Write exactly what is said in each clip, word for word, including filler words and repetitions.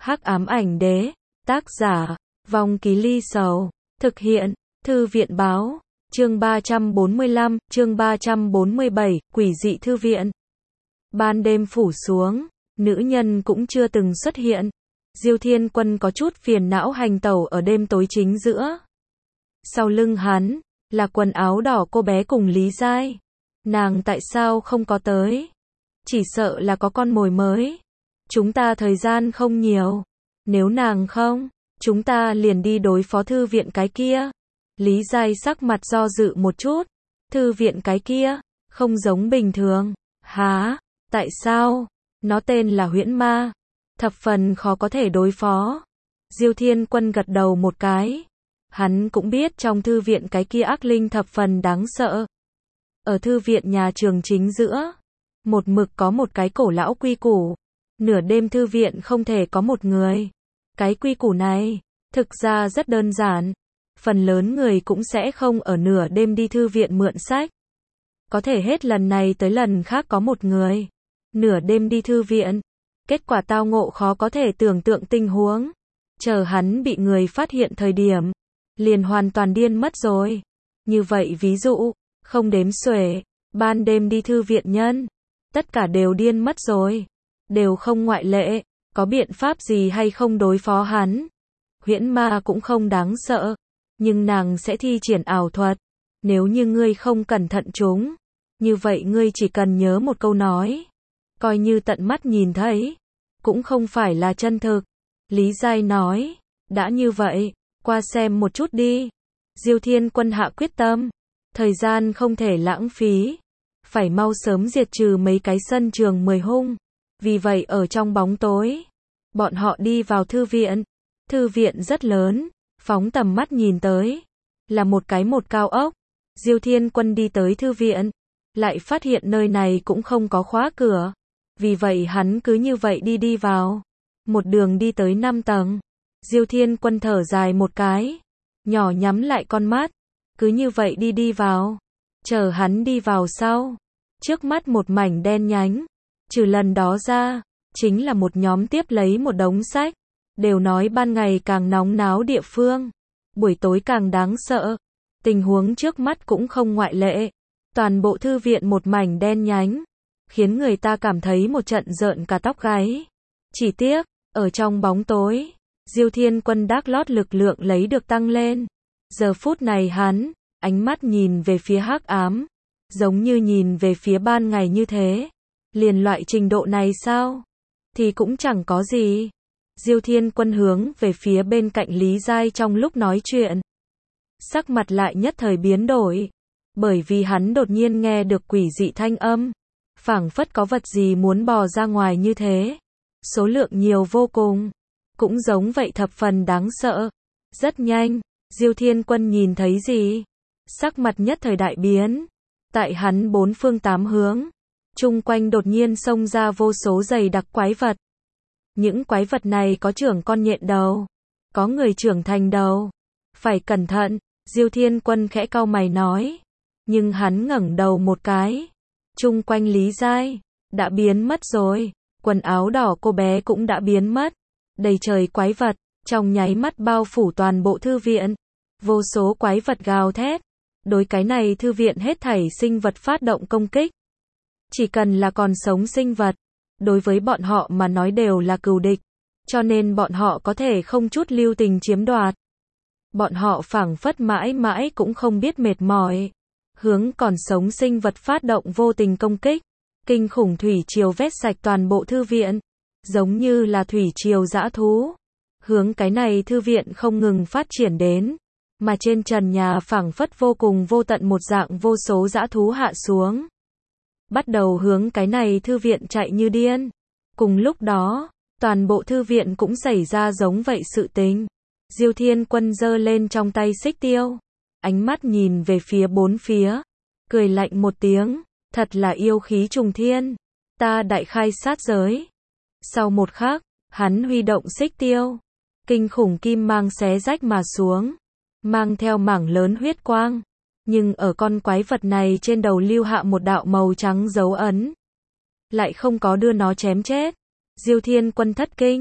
Hắc ám ảnh đế, tác giả, Vong Ký Ly Sầu, thực hiện, Thư viện báo, chương ba trăm bốn mươi lăm, chương ba trăm bốn mươi bảy, quỷ dị thư viện. Ban đêm phủ xuống, nữ nhân cũng chưa từng xuất hiện. Diêu Thiên Quân có chút phiền não hành tẩu ở đêm tối chính giữa. Sau lưng hắn, là quần áo đỏ cô bé cùng Lý Giai. Nàng tại sao không có tới? Chỉ sợ là có con mồi mới. Chúng ta thời gian không nhiều. Nếu nàng không, chúng ta liền đi đối phó thư viện cái kia. Lý Giai sắc mặt do dự một chút. Thư viện cái kia, không giống bình thường. Hả? Tại sao? Nó tên là huyễn ma. Thập phần khó có thể đối phó. Diêu Thiên Quân gật đầu một cái. Hắn cũng biết trong thư viện cái kia ác linh thập phần đáng sợ. Ở thư viện nhà trường chính giữa, một mực có một cái cổ lão quy củ. Nửa đêm thư viện không thể có một người. Cái quy củ này, thực ra rất đơn giản. Phần lớn người cũng sẽ không ở nửa đêm đi thư viện mượn sách. Có thể hết lần này tới lần khác có một người. Nửa đêm đi thư viện. Kết quả tao ngộ khó có thể tưởng tượng tình huống. Chờ hắn bị người phát hiện thời điểm. Liền hoàn toàn điên mất rồi. Như vậy ví dụ, không đếm xuể, ban đêm đi thư viện nhân. Tất cả đều điên mất rồi. Đều không ngoại lệ. Có biện pháp gì hay không đối phó hắn? Huyễn ma cũng không đáng sợ. Nhưng nàng sẽ thi triển ảo thuật. Nếu như ngươi không cẩn thận chúng. Như vậy ngươi chỉ cần nhớ một câu nói. Coi như tận mắt nhìn thấy. Cũng không phải là chân thực. Lý Giai nói. Đã như vậy, qua xem một chút đi. Diêu Thiên Quân hạ quyết tâm. Thời gian không thể lãng phí. Phải mau sớm diệt trừ mấy cái sân trường mười hung. Vì vậy ở trong bóng tối, bọn họ đi vào thư viện. Thư viện rất lớn, phóng tầm mắt nhìn tới, là một cái một cao ốc. Diêu Thiên Quân đi tới thư viện, lại phát hiện nơi này cũng không có khóa cửa. Vì vậy hắn cứ như vậy đi đi vào. Một đường đi tới năm tầng. Diêu Thiên Quân thở dài một cái, nhỏ nhắm lại con mắt. Cứ như vậy đi đi vào. Chờ hắn đi vào sau. Trước mắt một mảnh đen nhánh. Trừ lần đó ra, chính là một nhóm tiếp lấy một đống sách. Đều nói ban ngày càng nóng náo địa phương. Buổi tối càng đáng sợ. Tình huống trước mắt cũng không ngoại lệ. Toàn bộ thư viện một mảnh đen nhánh. Khiến người ta cảm thấy một trận rợn cả tóc gáy. Chỉ tiếc, ở trong bóng tối, Diêu Thiên Quân đác lót lực lượng lấy được tăng lên. Giờ phút này hắn, ánh mắt nhìn về phía hắc ám. Giống như nhìn về phía ban ngày như thế. Liền loại trình độ này sao? Thì cũng chẳng có gì. Diêu Thiên Quân hướng về phía bên cạnh Lý Giai trong lúc nói chuyện. Sắc mặt lại nhất thời biến đổi. Bởi vì hắn đột nhiên nghe được quỷ dị thanh âm. Phảng phất có vật gì muốn bò ra ngoài như thế. Số lượng nhiều vô cùng. Cũng giống vậy thập phần đáng sợ. Rất nhanh, Diêu Thiên Quân nhìn thấy gì? Sắc mặt nhất thời đại biến. Tại hắn bốn phương tám hướng. Chung quanh đột nhiên xông ra vô số dày đặc quái vật. Những quái vật này có trưởng con nhện đầu. Có người trưởng thành đầu. Phải cẩn thận, Diêu Thiên Quân khẽ cau mày nói. Nhưng hắn ngẩng đầu một cái. Chung quanh Lý Giai, đã biến mất rồi. Quần áo đỏ cô bé cũng đã biến mất. Đầy trời quái vật, trong nháy mắt bao phủ toàn bộ thư viện. Vô số quái vật gào thét. Đối cái này thư viện hết thảy sinh vật phát động công kích. Chỉ cần là còn sống sinh vật, đối với bọn họ mà nói đều là cừu địch. Cho nên bọn họ có thể không chút lưu tình chiếm đoạt. Bọn họ phảng phất mãi mãi cũng không biết mệt mỏi. Hướng còn sống sinh vật phát động vô tình công kích. Kinh khủng thủy triều vét sạch toàn bộ thư viện. Giống như là thủy triều dã thú. Hướng cái này thư viện không ngừng phát triển đến. Mà trên trần nhà phảng phất vô cùng vô tận một dạng vô số dã thú hạ xuống. Bắt đầu hướng cái này thư viện chạy như điên. Cùng lúc đó, toàn bộ thư viện cũng xảy ra giống vậy sự tình. Diêu Thiên Quân giơ lên trong tay xích tiêu. Ánh mắt nhìn về phía bốn phía. Cười lạnh một tiếng. Thật là yêu khí trùng thiên. Ta đại khai sát giới. Sau một khắc, hắn huy động xích tiêu. Kinh khủng kim mang xé rách mà xuống. Mang theo mảng lớn huyết quang. Nhưng ở con quái vật này trên đầu lưu hạ một đạo màu trắng dấu ấn. Lại không có đưa nó chém chết. Diêu Thiên Quân thất kinh.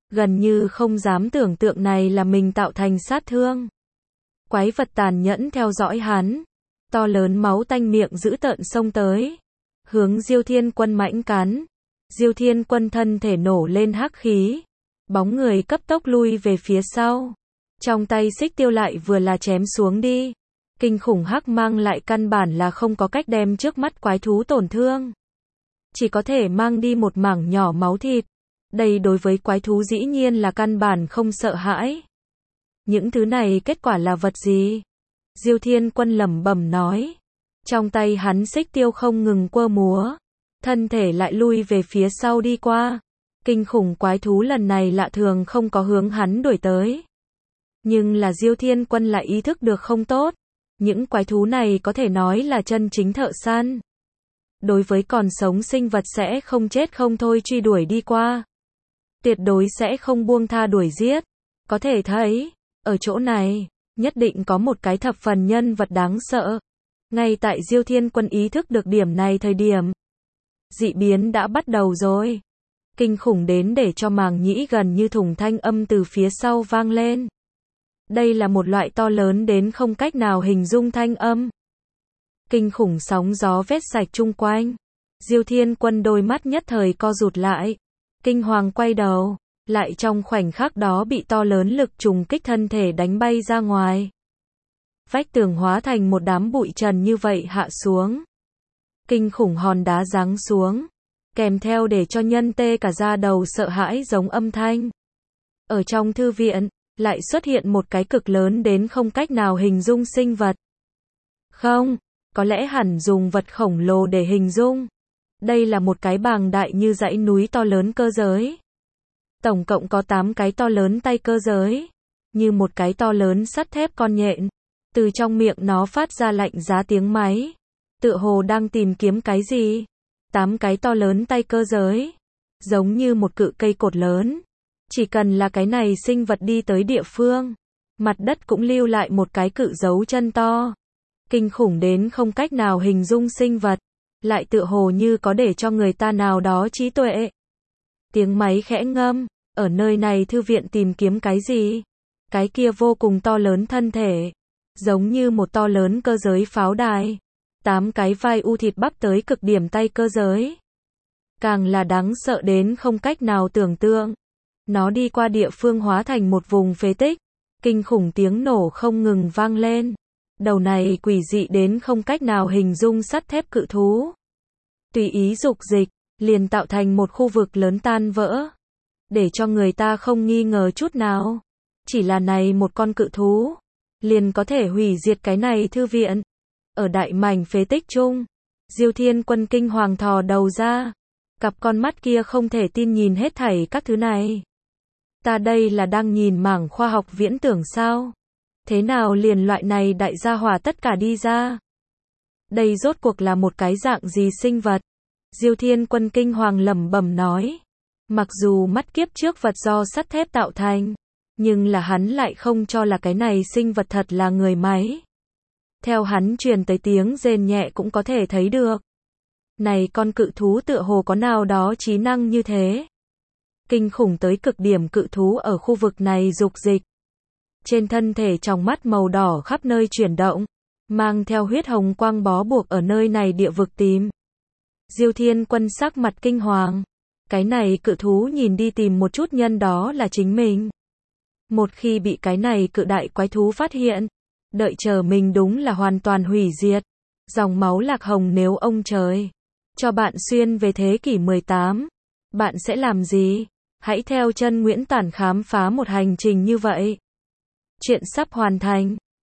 gần như không dám tưởng tượng này là mình tạo thành sát thương. Quái vật tàn nhẫn theo dõi hắn, to lớn máu tanh miệng dữ tợn xông tới, hướng Diêu Thiên Quân mãnh cắn. Diêu Thiên Quân thân thể nổ lên hắc khí, bóng người cấp tốc lui về phía sau. Trong tay xích tiêu lại vừa là chém xuống đi. Kinh khủng hắc mang lại căn bản là không có cách đem trước mắt quái thú tổn thương. Chỉ có thể mang đi một mảng nhỏ máu thịt. Đây đối với quái thú dĩ nhiên là căn bản không sợ hãi. Những thứ này kết quả là vật gì? Diêu Thiên Quân lẩm bẩm nói. Trong tay hắn xích tiêu không ngừng quơ múa. Thân thể lại lui về phía sau đi qua. Kinh khủng quái thú lần này lạ thường không có hướng hắn đuổi tới. Nhưng là Diêu Thiên Quân lại ý thức được không tốt. Những quái thú này có thể nói là chân chính thợ săn. Đối với còn sống sinh vật sẽ không chết không thôi truy đuổi đi qua. Tuyệt đối sẽ không buông tha đuổi giết. Có thể thấy, ở chỗ này, nhất định có một cái thập phần nhân vật đáng sợ. Ngay tại Diêu Thiên Quân ý thức được điểm này thời điểm, dị biến đã bắt đầu rồi. Kinh khủng đến để cho màng nhĩ gần như thủng thanh âm từ phía sau vang lên. Đây là một loại to lớn đến không cách nào hình dung thanh âm. Kinh khủng sóng gió vét sạch chung quanh. Diêu Thiên Quân đôi mắt nhất thời co rụt lại. Kinh hoàng quay đầu, lại trong khoảnh khắc đó bị to lớn lực trùng kích thân thể đánh bay ra ngoài. Vách tường hóa thành một đám bụi trần như vậy hạ xuống. Kinh khủng hòn đá giáng xuống, kèm theo để cho nhân tê cả da đầu sợ hãi giống âm thanh. Ở trong thư viện, lại xuất hiện một cái cực lớn đến không cách nào hình dung sinh vật. Không, có lẽ hẳn dùng vật khổng lồ để hình dung. Đây là một cái bàng đại như dãy núi to lớn cơ giới. Tổng cộng có tám cái to lớn tay cơ giới, như một cái to lớn sắt thép con nhện. Từ trong miệng nó phát ra lạnh giá tiếng máy, tựa hồ đang tìm kiếm cái gì. Tám cái to lớn tay cơ giới, giống như một cự cây cột lớn. Chỉ cần là cái này sinh vật đi tới địa phương, mặt đất cũng lưu lại một cái cự dấu chân to. Kinh khủng đến không cách nào hình dung sinh vật, lại tựa hồ như có để cho người ta nào đó trí tuệ. Tiếng máy khẽ ngâm, ở nơi này thư viện tìm kiếm cái gì? Cái kia vô cùng to lớn thân thể, giống như một to lớn cơ giới pháo đài. Tám cái vai u thịt bắp tới cực điểm tay cơ giới. Càng là đáng sợ đến không cách nào tưởng tượng. Nó đi qua địa phương hóa thành một vùng phế tích. Kinh khủng tiếng nổ không ngừng vang lên. Đầu này quỷ dị đến không cách nào hình dung sắt thép cự thú. Tùy ý dục dịch, liền tạo thành một khu vực lớn tan vỡ. Để cho người ta không nghi ngờ chút nào. Chỉ là này một con cự thú, liền có thể hủy diệt cái này thư viện. Ở đại mảnh phế tích chung, Diêu Thiên Quân kinh hoàng thò đầu ra. Cặp con mắt kia không thể tin nhìn hết thảy các thứ này. Ta đây là đang nhìn mảng khoa học viễn tưởng sao? Thế nào liền loại này đại gia hỏa tất cả đi ra? Đây rốt cuộc là một cái dạng gì sinh vật? Diêu Thiên Quân kinh hoàng lẩm bẩm nói. Mặc dù mắt kiếp trước vật do sắt thép tạo thành, nhưng là hắn lại không cho là cái này sinh vật thật là người máy. Theo hắn truyền tới tiếng rên nhẹ cũng có thể thấy được. Này con cự thú tựa hồ có nào đó trí năng như thế. Kinh khủng tới cực điểm cự thú ở khu vực này dục dịch. Trên thân thể tròng mắt màu đỏ khắp nơi chuyển động, mang theo huyết hồng quang bó buộc ở nơi này địa vực tìm. Diêu Thiên Quân sắc mặt kinh hoàng. Cái này cự thú nhìn đi tìm một chút nhân đó là chính mình. Một khi bị cái này cự đại quái thú phát hiện, đợi chờ mình đúng là hoàn toàn hủy diệt. Dòng máu lạc hồng nếu ông trời cho bạn xuyên về thế kỷ mười tám, bạn sẽ làm gì? Hãy theo chân Nguyễn Tản khám phá một hành trình như vậy. Chuyện sắp hoàn thành.